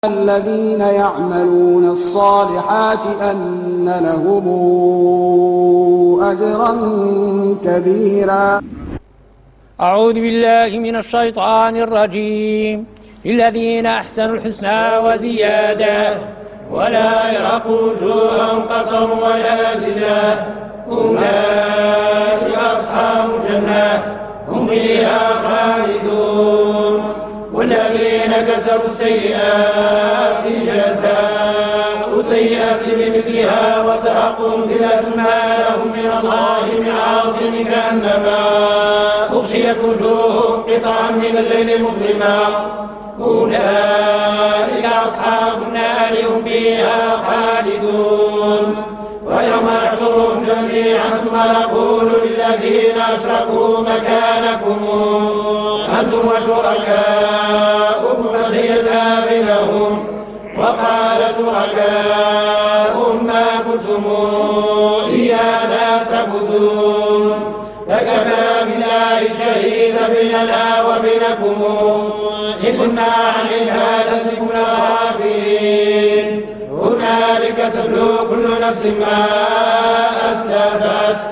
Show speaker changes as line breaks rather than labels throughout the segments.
الذين يعملون الصالحات أن لهم أجرا كبيرا.
أعوذ بالله من الشيطان الرجيم. للذين أحسنوا الحسنى وزيادة ولا يرهق وجوههم قتر ولا ذلة أولئك أصحاب الجنة هم فيها خالدون. والذين كسبوا السيئات جزاء سيئة بمثلها وترهقهم ذلة ما لهم من الله من عاصم كأنما أغشيت وجوههم قطعا من الليل مظلما أولئك أصحاب النار هم فيها خالدون. ويوم نحشرهم جميعا ثم نقول للذين أشركوا مكانكم أنتم وشركاؤكم فزينا بينهم وقال شركاؤهم ما كنتم إيانا تعبدون فكفى بالله شهيدا بيننا وبينكم إن كنا عن عبادتكم لغافلين. هنالك تبلو كل نفس ما أسلفت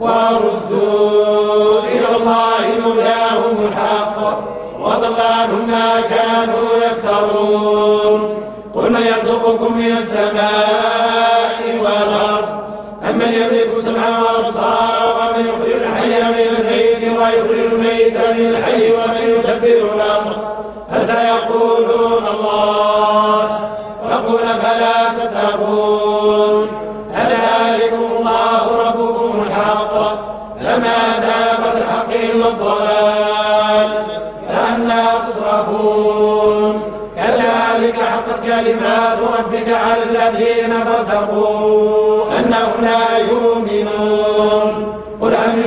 وردوا إلى الله مولاهم الحق وضل عنهم ما كانوا يفترون. قل من يرزقكم من السماء والأرض أمن يملك السمع والأبصار ومن يخرج الحي من الميت ويخرج الميت من الحي ومن يدبر الأمر فسيقولون الله فقل فلا تتقون أذلكم الله ربكم الحق فماذا بعد الحق إلا الضلال فأنى تصرفون. كذلك حقت كلمات ربك على الذين فسقوا أنهم لا يؤمنون. قل أم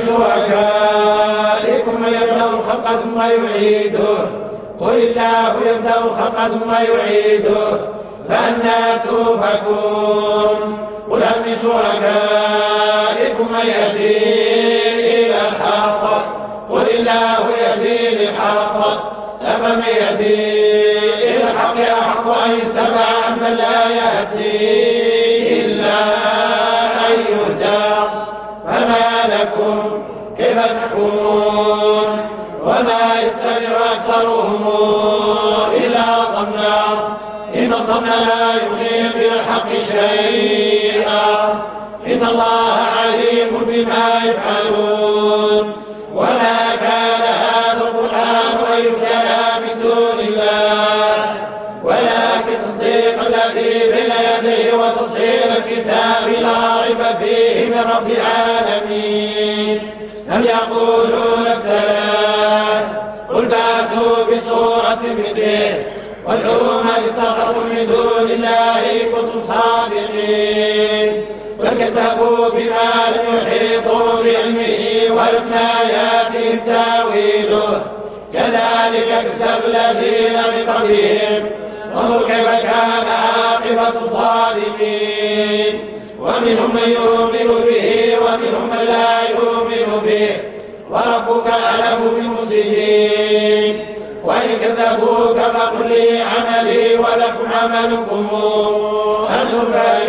شركائكم من يبدأ الخلق ثم يعيده قل الله يبدأ الخلق ثم يعيده فأنى تؤفكون. قل هل من شركائكم من يهدي إلى الحق قل الله يهدي للحق أفمن يهدي إلى الحق أحق أن يتبع من لا يهدي إلا أن يهدى فما لكم كيف تحكمون. وما يتبع أكثرهم إلا ظنا إن الظن لا يغني من الحق شيئا إن الله عليم بما يفعلون. وما كان هذا القرآن أن يفترى من دون الله ولكن تصديق الذي بين يديه وتفصيل الكتاب لا ريب فيه من رب العالمين. أم يقولون افتراه قل فأتوا بسورة مثله وادعوا من استطعتم من دون الله كنتم صادقين. وكذبوا بما لم يحيطوا بعلمه ولما ياتهم تاويله كذلك كذب الذين من قبلهم وانظر كيف كان عاقبة الظالمين. ومنهم من يؤمن به ومنهم من لا يؤمن به وربك أعلم بالمفسدين. وإن كذبوك فقل لي عملي ولكم عملكم أنتم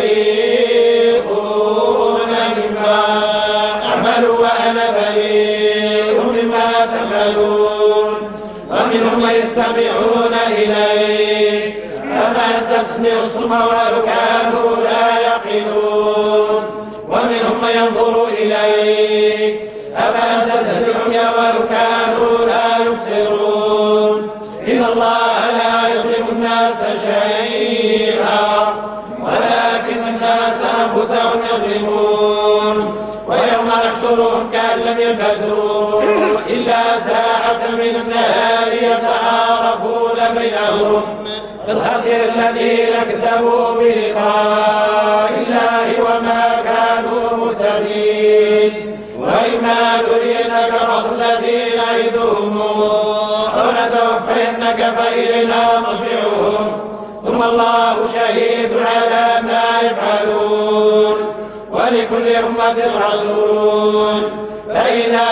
بريئون مما أعمل وأنا بريء مما تعملون. ومنهم من يستمعون إليك أفأنت تسمع الصم ولو كانوا لا يعقلون. ومنهم من ينظر إليك أفأنت تهدي العمي ولو كانوا لا يبصرون. إن الله لا يظلم الناس شيئا ولكن الناس أنفسهم يظلمون. ويوم نحشرهم كأن لم يلبثوا إلا ساعة من النهار يتعارفون بينهم قد خسر الذين كذبوا بلقاء الله وما كانوا مهتدين. وإما نرينك بعض الذين نعدهم أو نتوفينك فإلينا مرجعهم ثم الله شهيد على ما يفعلون. ولكل أمة رسول فإذا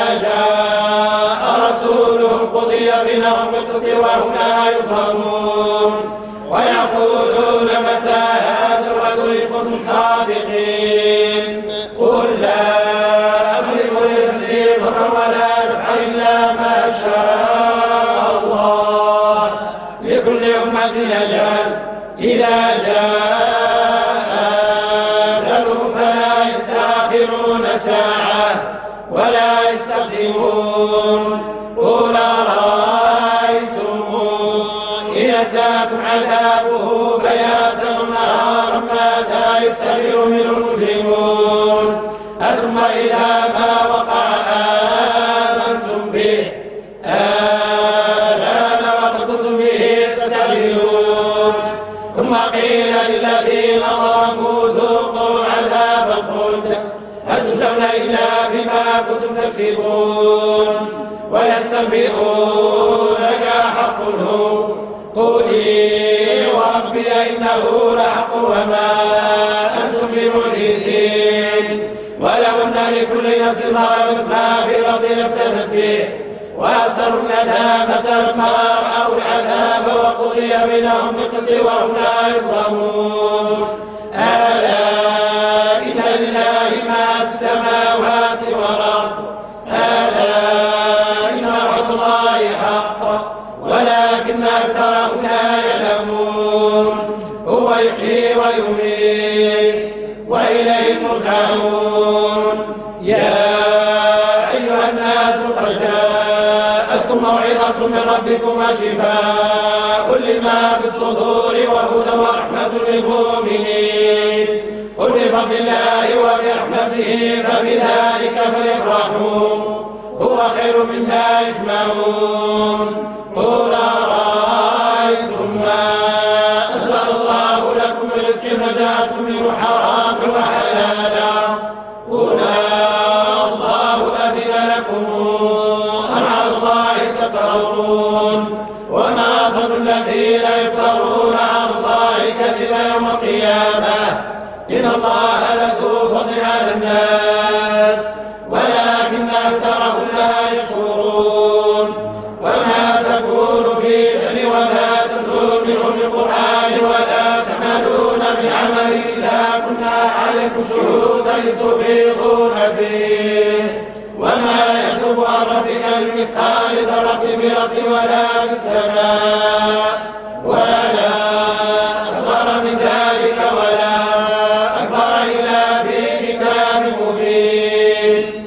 جاء رسولهم قضي بينهم بالقسط وهم لا يظلمون. ويقولون متى هذا الوعد إن كنتم صادقين قل لا أملك لنفسي ضرا ولا نفعا إلا ما شاء الله لكل أمة أجل إذا جاء أجلهم فلا يستأخرون ساعة ولا يستقدمون قل أرأيتم إن أتاكم عذابه بياتا نهارا ماذا يستجير منه المجرمون أثم إذا ما وقع آمنتم به آلان وقد كنتم به تستعجلون ثم قيل للذين ظلموا ذوقوا عذاب الخلد هل تجزون إلا بما كنتم تكسبون ويستنبئونك حق هو قل وربي إنه لحق وما أنتم بمعجزين ولو أن لكل نفس ظلمت ما في الأرض لافتدت به وأسروا الندامة لما رأوا العذاب وقضي بينهم بالقسط وهم لا يظلمون ألا إن لله ما في السماوات والأرض ألا إن وعد الله حق ولكن أكثرهم لا يعلمون هو يحيي ويميت وإليه ترجعون يا أيها الناس قد جاءتكم موعظة من ربكم وشفاء لما في الصدور وهدى ورحمة للمؤمنين قل بفضل الله وبرحمته فبذلك فليفرحوا هو خير مما يجمعون قل أرأيتم ما أنزل الله لكم من رزق فجعلتم منه حرام وحلالا قل الله أذن لكم أم على الله تفترون وما ظن الذين يفترون على الله كذبا يوم القيامة إن الله لذو فضل على الناس ولكن أكثرهم لا يشكرون وما تكون في شأن وما تتلو منه في القرآن ولا تعملون بالعمل إلا كنا عليكم شهودا تفيضون فيه وما يحسب عن ربك لمثقال ذرة برة ولا في السماء ولا أصغر من ذلك ولا أكبر إلا في كتاب مبين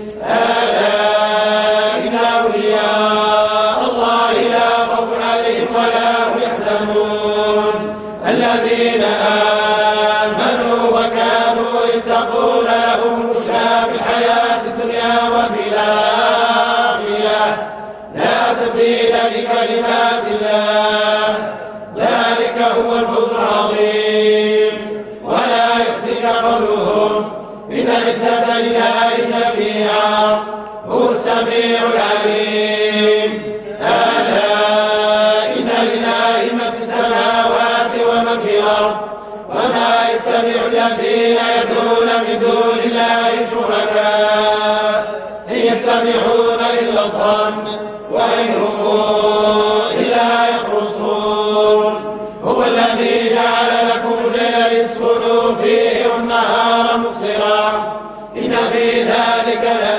ألا إن أولياء الله لا خوف عليهم ولا هم يحزنون الذين آمنوا وكانوا يتقون لهم البشرى في الحياة الدنيا وفي الآخرة لا تبديل لكلمات الله ذلك هو الفوز العظيم ولا يحزنك قولهم إن العزة لله جميعا هو السميع العليم ألا إن لله من في السماوات ومن في الأرض وما يتبع الذين يدعون من دون الله شركاء إن يتبعون إلا الظن وإن هم إلا يخرصون هو الذي جعل لكم الليل لتسكنوا فيه والنهار مبصرا إن في ذلك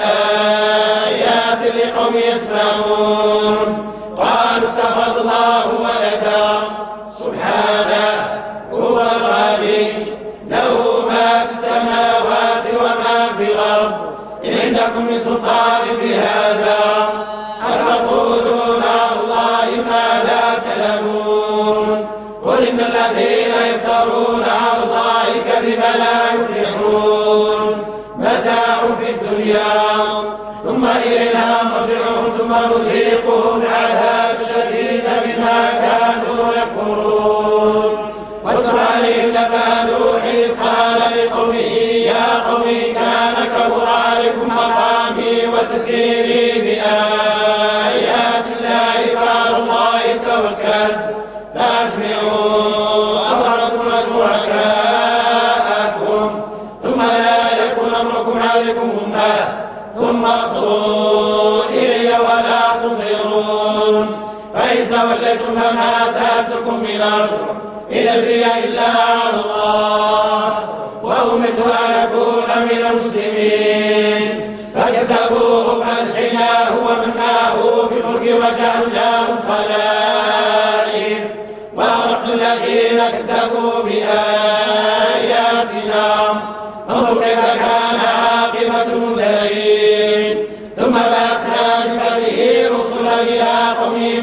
لآيات لقوم يسمعون قالوا اتخذ الله ولدا سبحانه هو الغني له ما في السماوات وما في الأرض إن عندكم من سلطان بهذا أتقولون على الله ما لا تعلمون قل إن الذين يفترون على الله كذبا لا يفلحون متاع في الدنيا ثم إلينا مرجعهم ثم نذيقهم العذاب الشديد بما كانوا يكفرون واتل عليهم نبأ نوح إذ قال لقومه يا قوم كان كبر عليكم مقامي وتذكيري بآيات الله فعلى الله توكلت فأجمعوا أمركم وشركاءكم ثم لا يكن أمركم عليكم أمة ثم اقضوا إلي ولا تنظرون فإن توليتم فما سألتكم من أجر إن أجري إلا على الله وأمرت أن أكون من المسلمين فكذبوه فأنجيناه ومن معه في الفلك وجعلناهم خلائف وأغرقنا الذين كذبوا بآياتنا انظر كيف كان عاقبة المنذرين ثم بعثنا من بعده رسلا إلى قومهم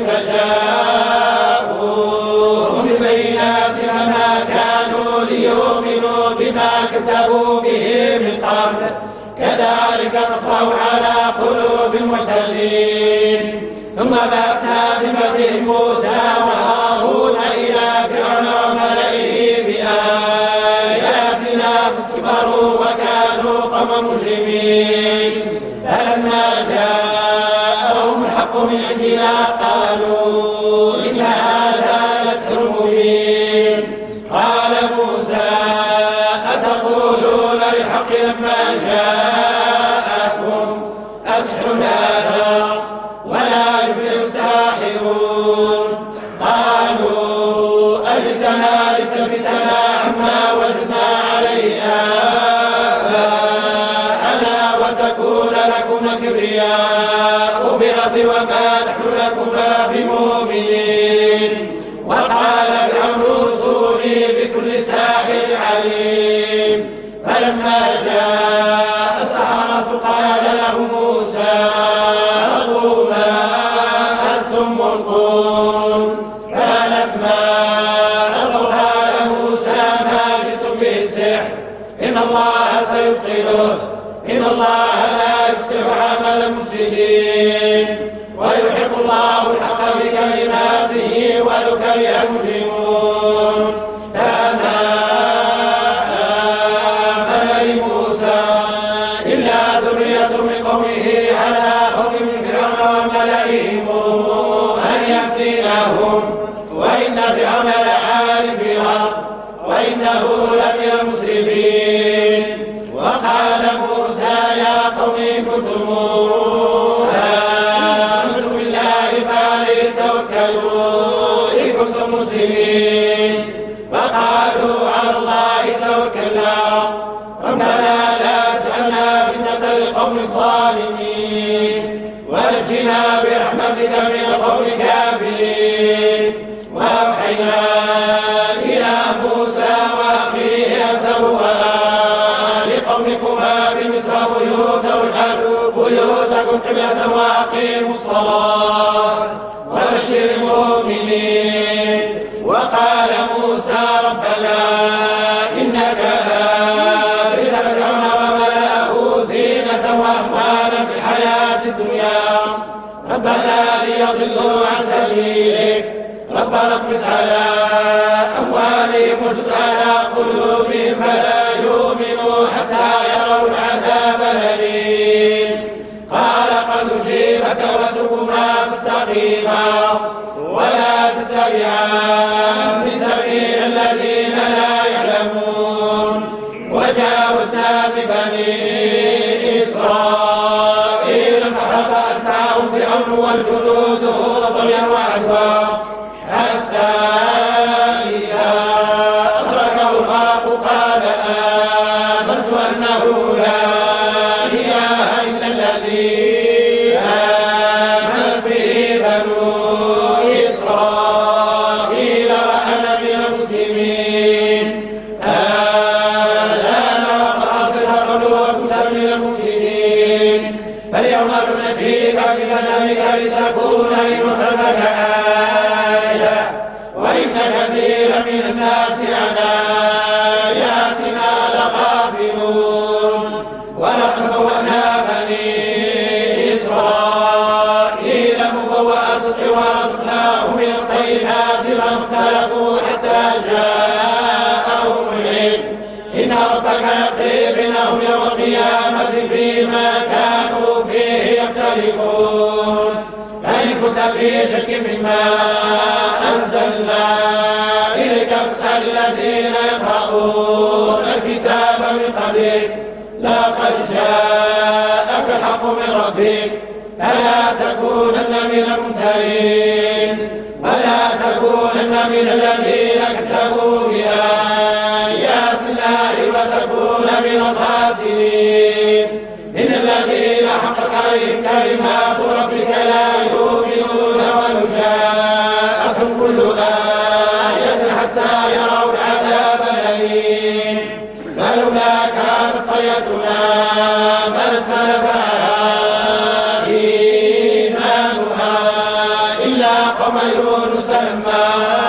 فجاءوهم بالبينات فما كانوا ليؤمنوا بما كذبوا به من قبل كذلك نطبع على قلوب المعتدين ثم بعثنا من بعدهم موسى وهارون إلى فرعون وملئه بآياتنا فاستكبروا وكانوا قوما مجرمين فلما جاءهم الحق من عندنا قالوا إن هذا لسحر مبين قال موسى أتقولون للحق لما جاءكم أسحر هذا ولا يفلح الساحرون قالوا أجئتنا لتلفتنا عما وجدنا عليه آباءنا وتكون لكم الكبرياء في الأرض وما نحن لكما بمؤمنين وقال فرعون ائتوني بكل ساحر عليم فلما جاء السحرة قال لهم موسى ألقوا ما أنتم ملقون فلما ألقوا قال موسى ما جئتم به السحر إن الله سيبطله إن الله لا يصلح عمل المفسدين ويحق الله الحق بكلماته ولو كره المجرمون فما آمن لموسى إلا ذرية من قومه على قوم من فرعون وملئهم أن يفتنهم وإن فرعون لعال في الأرض وإنه لمن المسرفين وقال موسى يا قوم إن كنتم آمنتم بالله فعليه توكلوا إن كنتم مسلمين فقالوا على الله توكلنا ربنا لا تجعلنا فتنة للقوم الظالمين ونجنا برحمتك من القوم الكافرين وأوحينا إلى موسى وأخيه أن تبوأ لقومكما بمصر بيوتا واجعلوا بيوتكم قبلة وأقيموا الصلاة وبشر المؤمنين وقال موسى ربنا إنك آتيت فرعون وملأه زينة وأموالا في الحياة الدنيا ربنا ليضلوا عن سبيلك ربنا اطمس على أموالهم واشدد على قلوبهم فلا يؤمنوا حتى يروا العذاب الأليم قال قد أجيبت دعوتكما فاستقيما ولا تتبعان سبيل الذين لا يعلمون وجاوزنا ببني إسرائيل البحر فأتبعهم فرعون وجنوده طغيا وعدوا حتى إذا أدركه الغرق قال آمنت أنه لا إله إلا الذي آمنت به بنو إسرائيل وأنا من المسلمين الآن وقد صدقت وكنت من المفسدين فاليوم ننجيك ببدنك لتكون لمن خلفك آية وإن كثيرا من الناس عن آياتنا لغافلون ولقد بوأنا بني إسرائيل مبوأ صدق ورزقناهم من الطيبات ما اختلفوا حتى جاءهم العلم إن ربك يقضي بينهم يوم القيامة فيما كانوا فيه يختلفون فإن كنت في شك مما أنزلنا إليك فاسأل الذين يقرؤون الكتاب من قبلك لقد جاءك الحق من ربك فلا تكونن من الممترين ولا تكونن تكونن من الذين كذبوا بآيات الله وتكون من الخاسرين إن الذين حقت عليهم كلمات ربك لا يؤمنون ولو جاءتهم كل آية حتى يروا العذاب الأليم فلولا كانت قريتنا آمنت فنفعها إيمانها إلا قوم يونس لما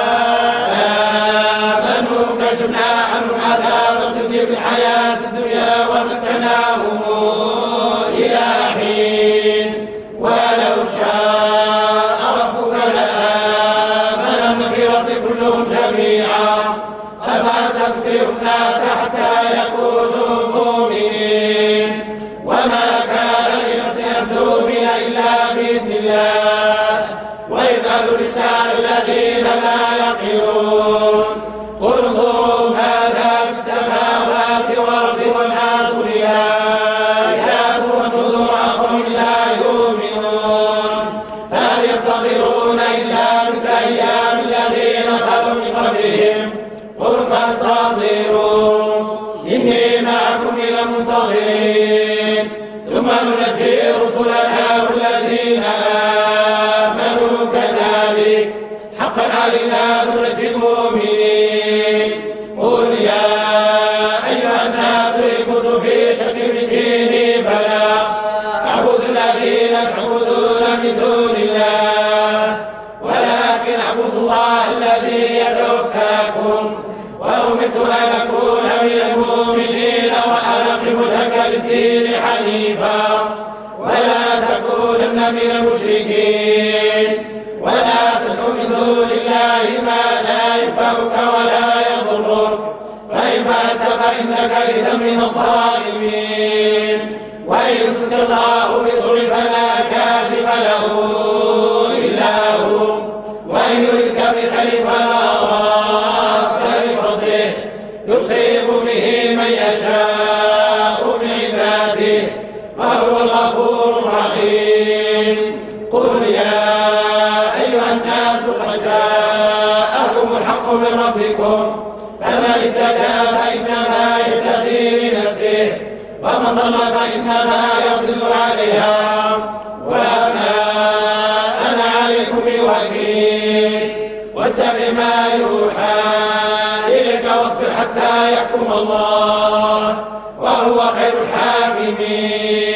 آمنوا كشفنا عنهم عذاب الخزي في الحياة الدنيا ومتعناهم إلى حين ولو شاء ربك لآمن من في الأرض كلهم جميعا أفأنت تكره الناس حتى يكونوا مؤمنين وما كان لنفس أن تؤمن إلا بإذن الله وإذ أخذ لسان الذين لا يعقلون قل انظروا ماذا في السماوات والأرض وما تغني الآيات والنذر عن قوم لا يؤمنون هل ينتظرون إلا مثل أيام الذين خلوا من قبلهم قل فانتظروا إني معكم من المنتظرين ثم ننجي رسلنا والذين آمنوا كذلك حقا علينا ننجي المؤمنين قل يا أيها الناس إن كنتم في شك من ديني فلا أعبد الذين تعبدون من دون الله ولكن أعبد الله الذي يتوفاكم وأمرت أن أكون من المؤمنين وأن أقم لك للدين حنيفا ولا تكونن من المشركين ولا تدع من دون الله ما لا ينفعك ولا يضرك فإن فعلت فإنك إذا من الظالمين وإن يمسك الله بضر فلا كاشف له إلا هو وإن يردك بخير فلا راد لفضله يصيب به من يشاء من عباده وهو الغفور الرحيم قل يا أيها الناس قد جاءكم الحق من ربكم فمن اهتدى فإنما يهتدي لنفسه ومن ضل فإنما يضل عليها وما أنا عليكم بوكيل واتبع ما يوحى إليك واصبر حتى يحكم الله وهو خير الحاكمين